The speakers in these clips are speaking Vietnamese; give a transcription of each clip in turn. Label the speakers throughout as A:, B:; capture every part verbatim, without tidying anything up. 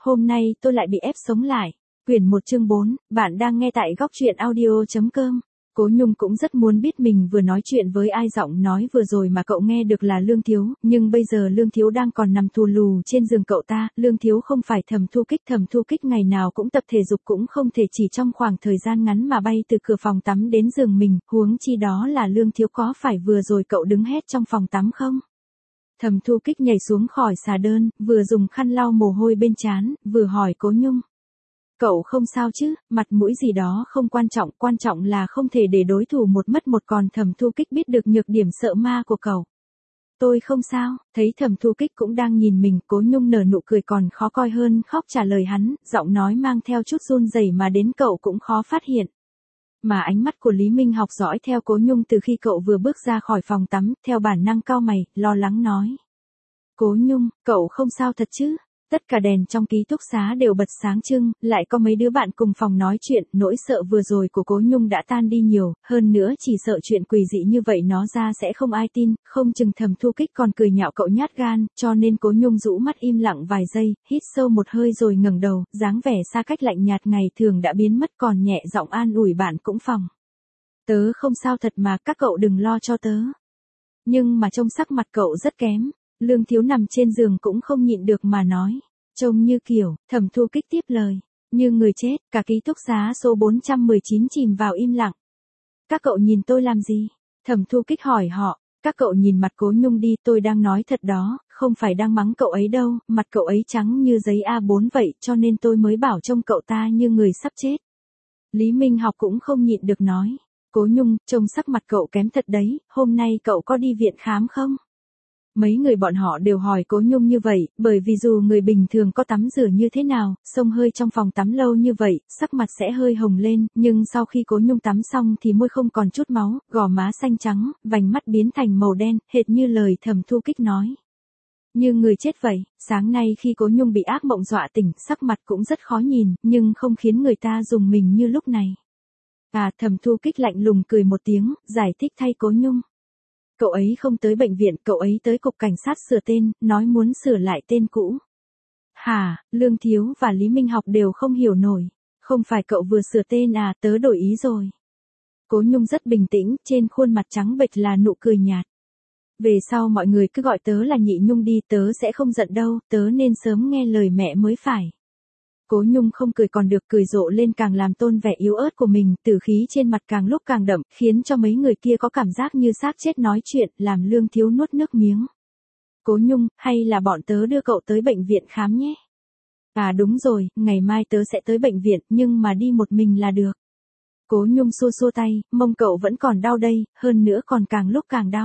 A: Hôm nay tôi lại bị ép sống lại. Quyển một chương bốn, bạn đang nghe tại góc truyện audio.com. Cố Nhung cũng rất muốn biết mình vừa nói chuyện với ai, giọng nói vừa rồi mà cậu nghe được là Lương Thiếu, nhưng bây giờ Lương Thiếu đang còn nằm thù lù trên giường cậu ta. Lương Thiếu không phải Thẩm Thu Kích, Thẩm Thu Kích ngày nào cũng tập thể dục, cũng không thể chỉ trong khoảng thời gian ngắn mà bay từ cửa phòng tắm đến giường mình, huống chi đó là Lương Thiếu. Có phải vừa rồi cậu đứng hét trong phòng tắm không? Thẩm Thu Kích nhảy xuống khỏi xà đơn, vừa dùng khăn lau mồ hôi bên trán, vừa hỏi Cố Nhung. Cậu không sao chứ, mặt mũi gì đó không quan trọng, quan trọng là không thể để đối thủ một mất một. Còn Thẩm Thu Kích biết được nhược điểm sợ ma của cậu. Tôi không sao. Thấy Thẩm Thu Kích cũng đang nhìn mình, Cố Nhung nở nụ cười còn khó coi hơn khóc trả lời hắn, giọng nói mang theo chút run rẩy mà đến cậu cũng khó phát hiện. Mà ánh mắt của Lý Minh Học dõi theo Cố Nhung từ khi cậu vừa bước ra khỏi phòng tắm, theo bản năng cau mày, lo lắng nói. Cố Nhung, cậu không sao thật chứ? Tất cả đèn trong ký túc xá đều bật sáng trưng, lại có mấy đứa bạn cùng phòng nói chuyện, nỗi sợ vừa rồi của Cố Nhung đã tan đi nhiều, hơn nữa chỉ sợ chuyện quỷ dị như vậy nó ra sẽ không ai tin, không chừng Thẩm Thu Kích còn cười nhạo cậu nhát gan, cho nên Cố Nhung rũ mắt im lặng vài giây, hít sâu một hơi rồi ngẩng đầu, dáng vẻ xa cách lạnh nhạt ngày thường đã biến mất, còn nhẹ giọng an ủi bạn cũng phòng. Tớ không sao thật mà, các cậu đừng lo cho tớ. Nhưng mà trông sắc mặt cậu rất kém. Lương Thiếu nằm trên giường cũng không nhịn được mà nói. Trông như kiểu, Thẩm Thu Kích tiếp lời. Như người chết, cả ký túc xá số bốn trăm mười chín chìm vào im lặng. Các cậu nhìn tôi làm gì? Thẩm Thu Kích hỏi họ. Các cậu nhìn mặt Cố Nhung đi, tôi đang nói thật đó, không phải đang mắng cậu ấy đâu, mặt cậu ấy trắng như giấy a bốn vậy, cho nên tôi mới bảo trông cậu ta như người sắp chết. Lý Minh Học cũng không nhịn được nói. Cố Nhung, trông sắc mặt cậu kém thật đấy, hôm nay cậu có đi viện khám không? Mấy người bọn họ đều hỏi Cố Nhung như vậy, bởi vì dù người bình thường có tắm rửa như thế nào, xông hơi trong phòng tắm lâu như vậy, sắc mặt sẽ hơi hồng lên, nhưng sau khi Cố Nhung tắm xong thì môi không còn chút máu, gò má xanh trắng, vành mắt biến thành màu đen, hệt như lời Thẩm Thu Kích nói. Như người chết vậy. Sáng nay khi Cố Nhung bị ác mộng dọa tỉnh, sắc mặt cũng rất khó nhìn, nhưng không khiến người ta rùng mình như lúc này. À, Thẩm Thu Kích lạnh lùng cười một tiếng, giải thích thay Cố Nhung. Cậu ấy không tới bệnh viện, cậu ấy tới cục cảnh sát sửa tên, nói muốn sửa lại tên cũ. Hả? Lương Thiếu và Lý Minh Học đều không hiểu nổi. Không phải cậu vừa sửa tên à, tớ đổi ý rồi. Cố Nhung rất bình tĩnh, trên khuôn mặt trắng bệch là nụ cười nhạt. Về sau mọi người cứ gọi tớ là Nhị Nhung đi, tớ sẽ không giận đâu, tớ nên sớm nghe lời mẹ mới phải. Cố Nhung không cười còn được, cười rộ lên càng làm tôn vẻ yếu ớt của mình, tử khí trên mặt càng lúc càng đậm, khiến cho mấy người kia có cảm giác như xác chết nói chuyện, làm Lương Thiếu nuốt nước miếng. Cố Nhung, hay là bọn tớ đưa cậu tới bệnh viện khám nhé? À đúng rồi, ngày mai tớ sẽ tới bệnh viện, nhưng mà đi một mình là được. Cố Nhung xua xua tay, mông cậu vẫn còn đau đây, hơn nữa còn càng lúc càng đau.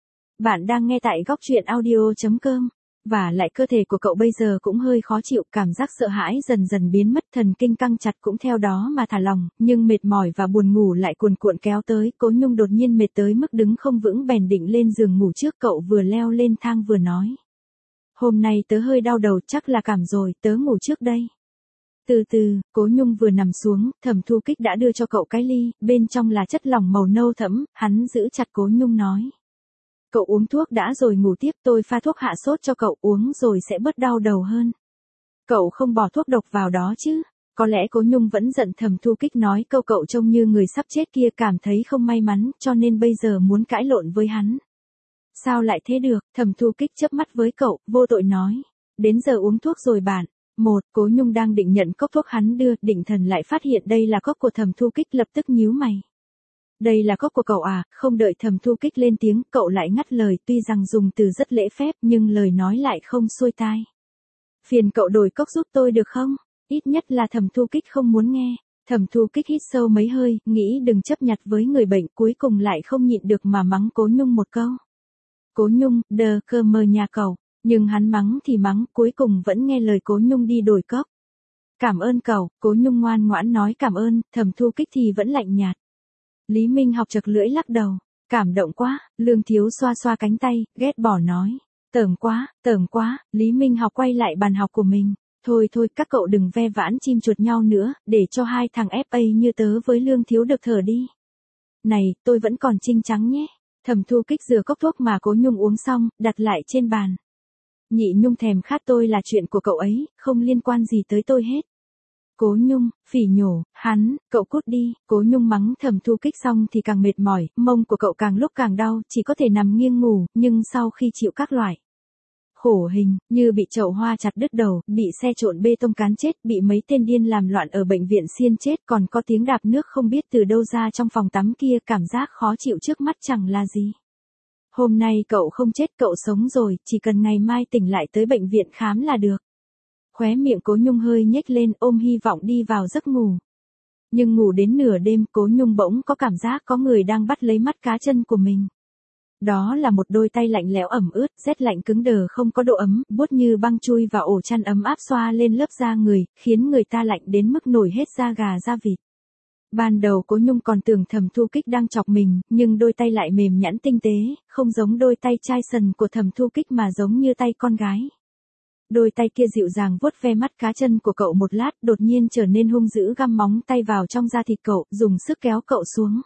A: Bạn đang nghe tại góc truyện audio.com. Và lại cơ thể của cậu bây giờ cũng hơi khó chịu, cảm giác sợ hãi dần dần biến mất, thần kinh căng chặt cũng theo đó mà thả lỏng, nhưng mệt mỏi và buồn ngủ lại cuồn cuộn kéo tới. Cố Nhung đột nhiên mệt tới mức đứng không vững, bèn định lên giường ngủ trước. Cậu vừa leo lên thang vừa nói. Hôm nay tớ hơi đau đầu, chắc là cảm rồi, tớ ngủ trước đây. Từ từ, Cố Nhung vừa nằm xuống, Thẩm Thu Kích đã đưa cho cậu cái ly, bên trong là chất lỏng màu nâu thẫm, hắn giữ chặt Cố Nhung nói. Cậu uống thuốc đã rồi ngủ tiếp, tôi pha thuốc hạ sốt cho cậu uống rồi sẽ bớt đau đầu hơn. Cậu không bỏ thuốc độc vào đó chứ? Có lẽ Cố Nhung vẫn giận Thẩm Thu Kích nói câu cậu trông như người sắp chết kia, cảm thấy không may mắn, cho nên bây giờ muốn cãi lộn với hắn. Sao lại thế được? Thẩm Thu Kích chớp mắt với cậu, vô tội nói. Đến giờ uống thuốc rồi bạn. Một, Cố Nhung đang định nhận cốc thuốc hắn đưa, định thần lại phát hiện đây là cốc của Thẩm Thu Kích, lập tức nhíu mày. Đây là cốc của cậu à? Không đợi Thẩm Thu Kích lên tiếng, cậu lại ngắt lời, tuy rằng dùng từ rất lễ phép nhưng lời nói lại không xuôi tai. Phiền cậu đổi cốc giúp tôi được không? Ít nhất là Thẩm Thu Kích không muốn nghe. Thẩm Thu Kích hít sâu mấy hơi, nghĩ đừng chấp nhặt với người bệnh, cuối cùng lại không nhịn được mà mắng Cố Nhung một câu. Cố Nhung, đờ cơ mờ nhà cậu. Nhưng hắn mắng thì mắng, cuối cùng vẫn nghe lời Cố Nhung đi đổi cốc. Cảm ơn cậu. Cố Nhung ngoan ngoãn nói cảm ơn, Thẩm Thu Kích thì vẫn lạnh nhạt. Lý Minh Học chật lưỡi lắc đầu. Cảm động quá. Lương Thiếu xoa xoa cánh tay, ghét bỏ nói. Tởm quá, tởm quá. Lý Minh Học quay lại bàn học của mình. Thôi thôi, các cậu đừng ve vãn chim chuột nhau nữa, để cho hai thằng ép a như tớ với Lương Thiếu được thở đi. Này, tôi vẫn còn trinh trắng nhé. Thẩm Thu Kích rửa cốc thuốc mà Cố Nhung uống xong, đặt lại trên bàn. Nhị Nhung thèm khát tôi là chuyện của cậu ấy, không liên quan gì tới tôi hết. Cố Nhung, phỉ nhổ, hắn, cậu cút đi. Cố Nhung mắng Thẩm Thu Kích xong thì càng mệt mỏi, mông của cậu càng lúc càng đau, chỉ có thể nằm nghiêng ngủ, nhưng sau khi chịu các loại khổ hình, như bị chậu hoa chặt đứt đầu, bị xe trộn bê tông cán chết, bị mấy tên điên làm loạn ở bệnh viện xiên chết, còn có tiếng đạp nước không biết từ đâu ra trong phòng tắm kia, cảm giác khó chịu trước mắt chẳng là gì. Hôm nay cậu không chết, cậu sống rồi, chỉ cần ngày mai tỉnh lại tới bệnh viện khám là được. Khóe miệng Cố Nhung hơi nhếch lên, ôm hy vọng đi vào giấc ngủ. Nhưng ngủ đến nửa đêm, Cố Nhung bỗng có cảm giác có người đang bắt lấy mắt cá chân của mình. Đó là một đôi tay lạnh lẽo ẩm ướt, rét lạnh cứng đờ không có độ ấm, buốt như băng chui vào ổ chăn ấm áp xoa lên lớp da người, khiến người ta lạnh đến mức nổi hết da gà da vịt. Ban đầu Cố Nhung còn tưởng Thẩm Thu Kích đang chọc mình, nhưng đôi tay lại mềm nhẵn tinh tế, không giống đôi tay chai sần của Thẩm Thu Kích mà giống như tay con gái. Đôi tay kia dịu dàng vuốt ve mắt cá chân của cậu một lát, đột nhiên trở nên hung dữ, găm móng tay vào trong da thịt cậu, dùng sức kéo cậu xuống.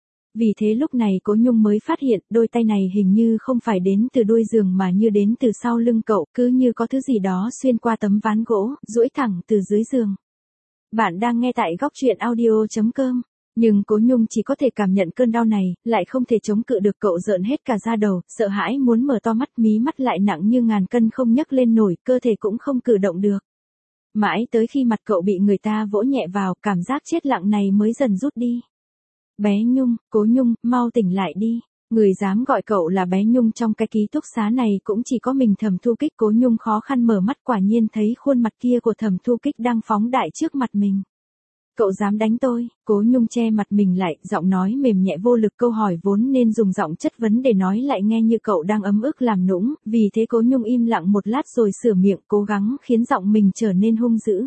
A: Vì thế lúc này Cố Nhung mới phát hiện, đôi tay này hình như không phải đến từ đuôi giường mà như đến từ sau lưng cậu, cứ như có thứ gì đó xuyên qua tấm ván gỗ, duỗi thẳng từ dưới giường. Bạn đang nghe tại góc truyện audio chấm com. Nhưng Cố Nhung chỉ có thể cảm nhận cơn đau này, lại không thể chống cự được, cậu rợn hết cả da đầu, sợ hãi muốn mở to mắt, mí mắt lại nặng như ngàn cân không nhấc lên nổi, cơ thể cũng không cử động được. Mãi tới khi mặt cậu bị người ta vỗ nhẹ vào, cảm giác chết lặng này mới dần rút đi. Bé Nhung, Cố Nhung, mau tỉnh lại đi. Người dám gọi cậu là bé Nhung trong cái ký túc xá này cũng chỉ có mình Thẩm Thu Kích. Cố Nhung khó khăn mở mắt, quả nhiên thấy khuôn mặt kia của Thẩm Thu Kích đang phóng đại trước mặt mình. Cậu dám đánh tôi? Cố Nhung che mặt mình lại, giọng nói mềm nhẹ vô lực, câu hỏi vốn nên dùng giọng chất vấn để nói lại nghe như cậu đang ấm ức làm nũng, vì thế Cố Nhung im lặng một lát rồi sửa miệng, cố gắng khiến giọng mình trở nên hung dữ.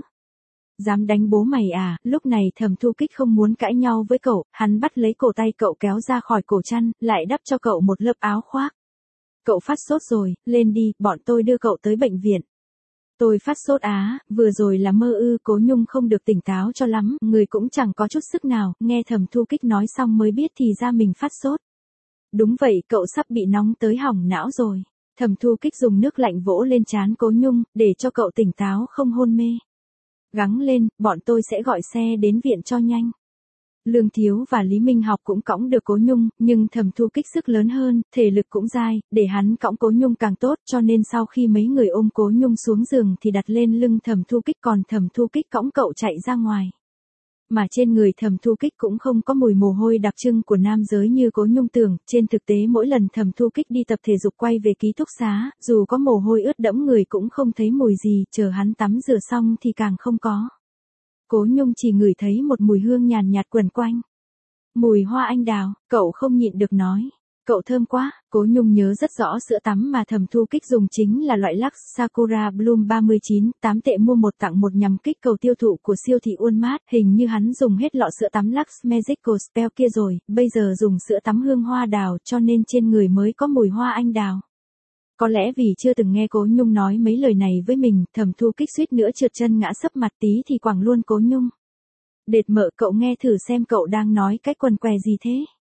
A: Dám đánh bố mày à? Lúc này Thẩm Thu Kích không muốn cãi nhau với cậu, hắn bắt lấy cổ tay cậu kéo ra khỏi cổ chăn, lại đắp cho cậu một lớp áo khoác. Cậu phát sốt rồi, lên đi, bọn tôi đưa cậu tới bệnh viện. Tôi phát sốt á, vừa rồi là mơ ư? Cố Nhung không được tỉnh táo cho lắm, người cũng chẳng có chút sức nào, nghe Thẩm Thu Kích nói xong mới biết thì ra mình phát sốt. Đúng vậy, cậu sắp bị nóng tới hỏng não rồi. Thẩm Thu Kích dùng nước lạnh vỗ lên trán Cố Nhung, để cho cậu tỉnh táo không hôn mê. Gắng lên, bọn tôi sẽ gọi xe đến viện cho nhanh. Lương Thiếu và Lý Minh Học cũng cõng được Cố Nhung, nhưng Thẩm Thu Kích sức lớn hơn, thể lực cũng dai, để hắn cõng Cố Nhung càng tốt, cho nên sau khi mấy người ôm Cố Nhung xuống giường thì đặt lên lưng Thẩm Thu Kích, còn Thẩm Thu Kích cõng cậu chạy ra ngoài. Mà trên người Thẩm Thu Kích cũng không có mùi mồ hôi đặc trưng của nam giới như Cố Nhung tưởng, trên thực tế mỗi lần Thẩm Thu Kích đi tập thể dục quay về ký túc xá, dù có mồ hôi ướt đẫm người cũng không thấy mùi gì, chờ hắn tắm rửa xong thì càng không có. Cố Nhung chỉ ngửi thấy một mùi hương nhàn nhạt quẩn quanh. Mùi hoa anh đào, cậu không nhịn được nói. Cậu thơm quá. Cố Nhung nhớ rất rõ sữa tắm mà Thẩm Thu Kích dùng chính là loại Lux Sakura Bloom ba mươi chín, tám tệ mua một tặng một nhằm kích cầu tiêu thụ của siêu thị Walmart. Hình như hắn dùng hết lọ sữa tắm Lux Magical Spell kia rồi, bây giờ dùng sữa tắm hương hoa đào cho nên trên người mới có mùi hoa anh đào. Có lẽ vì chưa từng nghe Cố Nhung nói mấy lời này với mình, Thẩm Thu Kích suýt nữa trượt chân ngã sấp mặt, tí thì quẳng luôn Cố Nhung. Đệt mợ, cậu nghe thử xem cậu đang nói cái quần què gì thế?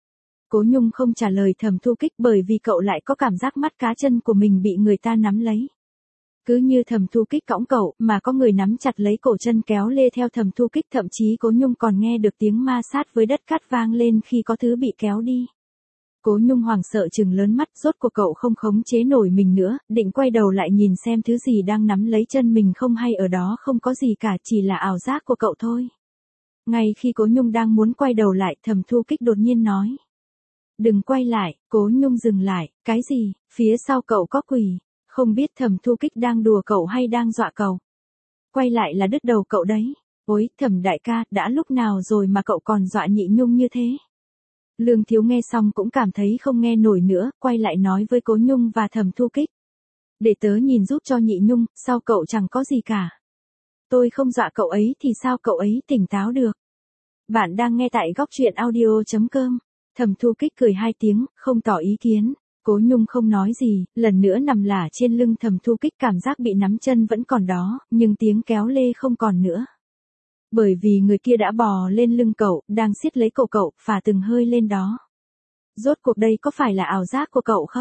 A: Cố Nhung không trả lời Thẩm Thu Kích bởi vì cậu lại có cảm giác mắt cá chân của mình bị người ta nắm lấy. Cứ như Thẩm Thu Kích cõng cậu, mà có người nắm chặt lấy cổ chân kéo lê theo Thẩm Thu Kích, thậm chí Cố Nhung còn nghe được tiếng ma sát với đất cát vang lên khi có thứ bị kéo đi. Cố Nhung hoảng sợ trừng lớn mắt, rốt cuộc cậu không khống chế nổi mình nữa, định quay đầu lại nhìn xem thứ gì đang nắm lấy chân mình không hay ở đó không có gì cả, chỉ là ảo giác của cậu thôi. Ngay khi Cố Nhung đang muốn quay đầu lại, Thẩm Thu Kích đột nhiên nói. Đừng quay lại. Cố Nhung dừng lại. Cái gì? Phía sau cậu có quỷ. Không biết Thẩm Thu Kích đang đùa cậu hay đang dọa cậu. Quay lại là đứt đầu cậu đấy. Ôi, Thẩm đại ca, đã lúc nào rồi mà cậu còn dọa Nhị Nhung như thế? Lương Thiếu nghe xong cũng cảm thấy không nghe nổi nữa, quay lại nói với Cố Nhung và Thẩm Thu Kích. Để tớ nhìn giúp cho Nhị Nhung, sao cậu chẳng có gì cả. Tôi không dọa cậu ấy thì sao cậu ấy tỉnh táo được. Bạn đang nghe tại góc truyện audio chấm com. Thẩm Thu Kích cười hai tiếng, không tỏ ý kiến. Cố Nhung không nói gì, lần nữa nằm lả trên lưng Thẩm Thu Kích, cảm giác bị nắm chân vẫn còn đó, nhưng tiếng kéo lê không còn nữa. Bởi vì người kia đã bò lên lưng cậu, đang siết lấy cổ cậu, phả từng hơi lên đó. Rốt cuộc đây có phải là ảo giác của cậu không?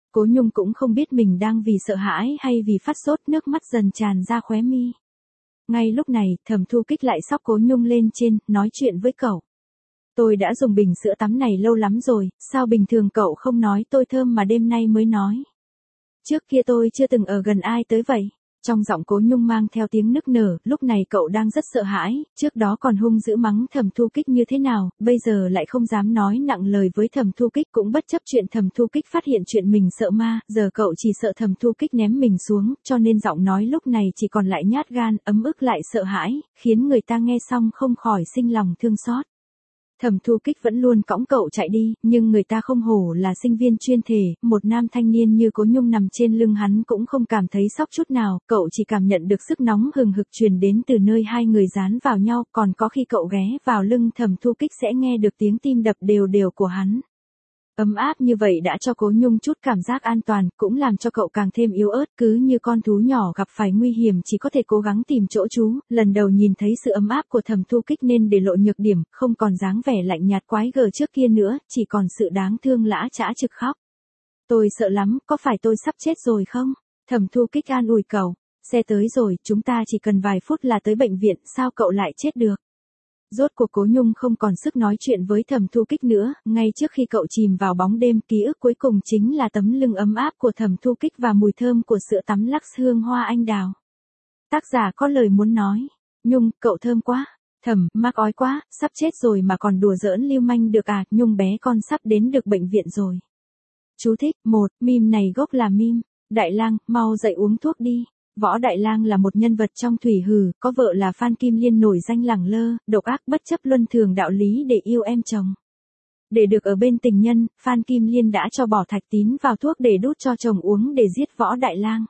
A: Cố Nhung cũng không biết mình đang vì sợ hãi hay vì phát sốt, nước mắt dần tràn ra khóe mi. Ngay lúc này, Thẩm Thu Kích lại xóc Cố Nhung lên trên, nói chuyện với cậu. Tôi đã dùng bình sữa tắm này lâu lắm rồi, sao bình thường cậu không nói tôi thơm mà đêm nay mới nói. Trước kia tôi chưa từng ở gần ai tới vậy. Trong giọng Cố Nhung mang theo tiếng nức nở, lúc này cậu đang rất sợ hãi, trước đó còn hung dữ mắng Thẩm Thu Kích như thế nào, bây giờ lại không dám nói nặng lời với Thẩm Thu Kích, cũng bất chấp chuyện Thẩm Thu Kích phát hiện chuyện mình sợ ma, giờ cậu chỉ sợ Thẩm Thu Kích ném mình xuống, cho nên giọng nói lúc này chỉ còn lại nhát gan, ấm ức lại sợ hãi, khiến người ta nghe xong không khỏi sinh lòng thương xót. Thẩm Thu Kích vẫn luôn cõng cậu chạy đi, nhưng người ta không hổ là sinh viên chuyên thể, một nam thanh niên như Cố Nhung nằm trên lưng hắn cũng không cảm thấy sốc chút nào, cậu chỉ cảm nhận được sức nóng hừng hực truyền đến từ nơi hai người dán vào nhau, còn có khi cậu ghé vào lưng Thẩm Thu Kích sẽ nghe được tiếng tim đập đều đều của hắn. Ấm áp như vậy đã cho Cố Nhung chút cảm giác an toàn, cũng làm cho cậu càng thêm yếu ớt, cứ như con thú nhỏ gặp phải nguy hiểm chỉ có thể cố gắng tìm chỗ trú, lần đầu nhìn thấy sự ấm áp của Thẩm Thu Kích nên để lộ nhược điểm, không còn dáng vẻ lạnh nhạt quái gở trước kia nữa, chỉ còn sự đáng thương lã chã trực khóc. Tôi sợ lắm, có phải tôi sắp chết rồi không? Thẩm Thu Kích an ủi cậu, xe tới rồi, chúng ta chỉ cần vài phút là tới bệnh viện, sao cậu lại chết được? Rốt cuộc Cố Nhung không còn sức nói chuyện với Thẩm Thu Kích nữa, ngay trước khi cậu chìm vào bóng đêm, ký ức cuối cùng chính là tấm lưng ấm áp của Thẩm Thu Kích và mùi thơm của sữa tắm Lux hương hoa anh đào. Tác giả có lời muốn nói, Nhung, cậu thơm quá, Thẩm, mắc ói quá, sắp chết rồi mà còn đùa giỡn lưu manh được à, Nhung bé con sắp đến được bệnh viện rồi. Chú thích, một, meme này gốc là meme, Đại Lang, mau dậy uống thuốc đi. Võ Đại Lang là một nhân vật trong Thủy Hử, có vợ là Phan Kim Liên nổi danh lẳng lơ, độc ác bất chấp luân thường đạo lý để yêu em chồng. Để được ở bên tình nhân, Phan Kim Liên đã cho bỏ thạch tín vào thuốc để đút cho chồng uống để giết Võ Đại Lang.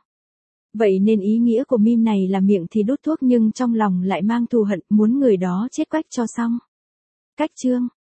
A: Vậy nên ý nghĩa của meme này là miệng thì đút thuốc nhưng trong lòng lại mang thù hận, muốn người đó chết quách cho xong. Cách chương